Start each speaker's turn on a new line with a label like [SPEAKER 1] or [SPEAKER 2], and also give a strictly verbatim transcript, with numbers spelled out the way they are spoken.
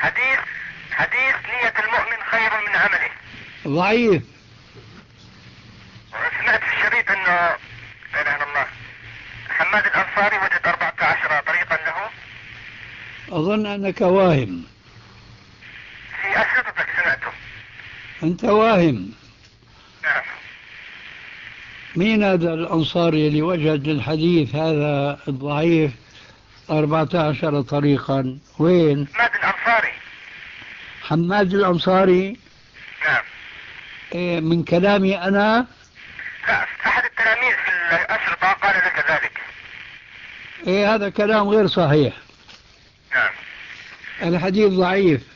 [SPEAKER 1] حديث حديث نية المؤمن خير من عمله.
[SPEAKER 2] ضعيف.
[SPEAKER 1] سمعت في الشريط انه لا اله الا الله حماد الانصاري وجد أربعة عشر طريقا له.
[SPEAKER 2] أظن أنك واهم.
[SPEAKER 1] في أشرطتك سمعته.
[SPEAKER 2] أنت واهم.
[SPEAKER 1] نعم.
[SPEAKER 2] مين هذا الأنصاري اللي وجد للحديث هذا الضعيف أربعة عشر طريقا؟ وين؟
[SPEAKER 1] حماد الأنصاري.
[SPEAKER 2] حماد الأنصاري.
[SPEAKER 1] نعم.
[SPEAKER 2] إيه، من كلامي أنا؟
[SPEAKER 1] لا، أحد التلاميذ في الأشرطة قال لك ذلك.
[SPEAKER 2] إيه، هذا كلام غير صحيح.
[SPEAKER 1] نعم.
[SPEAKER 2] الحديث ضعيف.